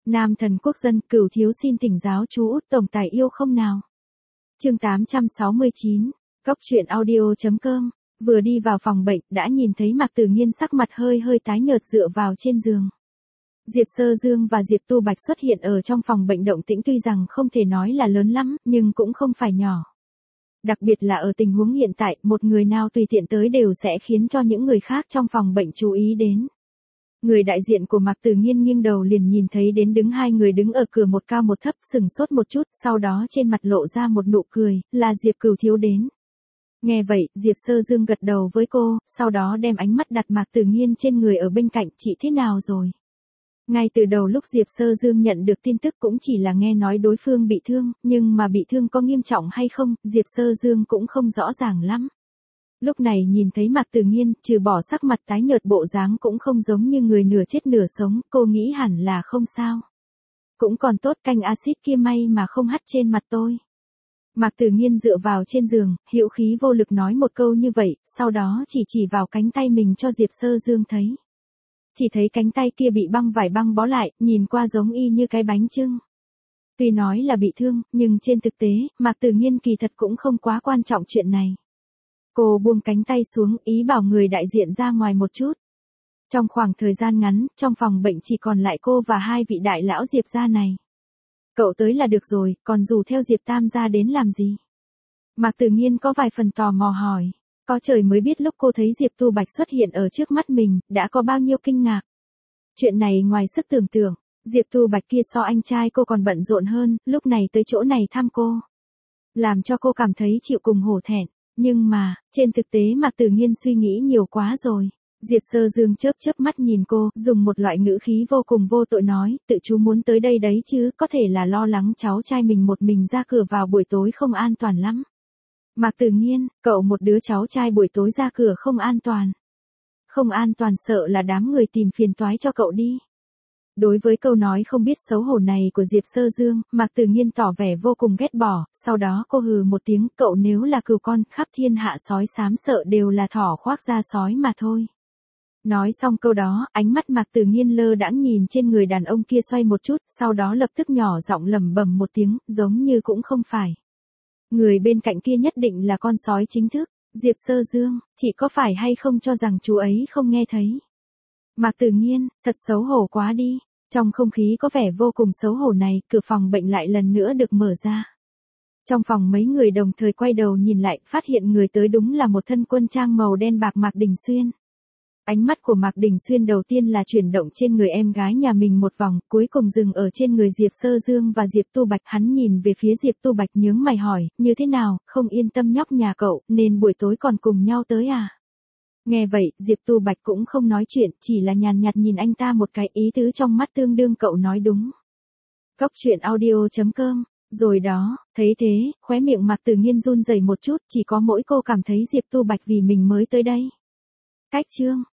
Nam thần quốc dân, Cửu thiếu xin thỉnh giáo chú Út tổng tài yêu không nào. Chương 869, Cóc truyện audio.com. Vừa đi vào phòng bệnh, đã nhìn thấy Mạc Tử Nghiên sắc mặt hơi hơi tái nhợt dựa vào trên giường. Diệp Sơ Dương và Diệp Tu Bạch xuất hiện ở trong phòng bệnh, động tĩnh tuy rằng không thể nói là lớn lắm, nhưng cũng không phải nhỏ. Đặc biệt là ở tình huống hiện tại, một người nào tùy tiện tới đều sẽ khiến cho những người khác trong phòng bệnh chú ý đến. Người đại diện của Mạc Tử Nghiên nghiêng đầu liền nhìn thấy đến hai người đứng ở cửa, một cao một thấp, sừng sốt một chút, sau đó trên mặt lộ ra một nụ cười, là Diệp Cửu thiếu đến. Nghe vậy, Diệp Sơ Dương gật đầu với cô, sau đó đem ánh mắt đặt Mạc Tử Nghiên trên người ở bên cạnh, chị thế nào rồi? Ngay từ đầu lúc Diệp Sơ Dương nhận được tin tức cũng chỉ là nghe nói đối phương bị thương, nhưng mà bị thương có nghiêm trọng hay không, Diệp Sơ Dương cũng không rõ ràng lắm. Lúc này nhìn thấy Mạc Tử Nghiên, trừ bỏ sắc mặt tái nhợt, bộ dáng cũng không giống như người nửa chết nửa sống, cô nghĩ hẳn là không sao. Cũng còn tốt, canh axit kia may mà không hắt trên mặt tôi. Mạc Tử Nghiên dựa vào trên giường, hữu khí vô lực nói một câu như vậy, sau đó chỉ vào cánh tay mình cho Diệp Sơ Dương thấy. Chỉ thấy cánh tay kia bị vải băng bó lại, nhìn qua giống y như cái bánh chưng. Tuy nói là bị thương, nhưng trên thực tế, Mạc Tử Nghiên kỳ thật cũng không quá quan trọng chuyện này. Cô buông cánh tay xuống, ý bảo người đại diện ra ngoài một chút. Trong khoảng thời gian ngắn, trong phòng bệnh chỉ còn lại cô và hai vị đại lão Diệp gia này. Cậu tới là được rồi, còn dù theo Diệp Tam gia đến làm gì? Mạc Tử Nghiên có vài phần tò mò hỏi. Có trời mới biết lúc cô thấy Diệp Tu Bạch xuất hiện ở trước mắt mình, đã có bao nhiêu kinh ngạc. Chuyện này ngoài sức tưởng tượng, Diệp Tu Bạch kia so anh trai cô còn bận rộn hơn, lúc này tới chỗ này thăm cô. Làm cho cô cảm thấy chịu cùng hổ thẹn. Nhưng mà, trên thực tế Mạc Tử Nghiên suy nghĩ nhiều quá rồi. Diệp Sơ Dương chớp mắt nhìn cô, dùng một loại ngữ khí vô cùng vô tội nói, tự chú muốn tới đây đấy chứ, có thể là lo lắng cháu trai mình một mình ra cửa vào buổi tối không an toàn lắm. Mạc Tử Nghiên, cậu một đứa cháu trai buổi tối ra cửa không an toàn. Không an toàn, sợ là đám người tìm phiền toái cho cậu đi. Đối với câu nói không biết xấu hổ này của Diệp Sơ Dương, Mạc Tử Nghiên tỏ vẻ vô cùng ghét bỏ, sau đó cô hừ một tiếng, cậu nếu là cừu con, khắp thiên hạ sói xám sợ đều là thỏ khoác da sói mà thôi. Nói xong câu đó, ánh mắt Mạc Tử Nghiên lơ đãng nhìn trên người đàn ông kia xoay một chút, sau đó lập tức nhỏ giọng lẩm bẩm một tiếng, giống như cũng không phải. Người bên cạnh kia nhất định là con sói chính thức. Diệp Sơ Dương, chị có phải hay không cho rằng chú ấy không nghe thấy? Mạc Tử Nghiên, thật xấu hổ quá đi. Trong không khí có vẻ vô cùng xấu hổ này, cửa phòng bệnh lại lần nữa được mở ra. Trong phòng mấy người đồng thời quay đầu nhìn lại, phát hiện người tới đúng là một thân quân trang màu đen bạc Mạc Đình Xuyên. Ánh mắt của Mạc Đình Xuyên đầu tiên là chuyển động trên người em gái nhà mình một vòng, cuối cùng dừng ở trên người Diệp Sơ Dương và Diệp Tu Bạch. Hắn nhìn về phía Diệp Tu Bạch nhướng mày hỏi, như thế nào, không yên tâm nhóc nhà cậu, nên buổi tối còn cùng nhau tới à? Nghe vậy, Diệp Tu Bạch cũng không nói chuyện, chỉ là nhàn nhạt nhìn anh ta một cái, ý tứ trong mắt tương đương cậu nói đúng. Cóc truyện audio.com. Rồi đó, thấy thế, khóe miệng Mạc Tử Nghiên run rẩy một chút, chỉ có mỗi cô cảm thấy Diệp Tu Bạch vì mình mới tới đây. Cách chương.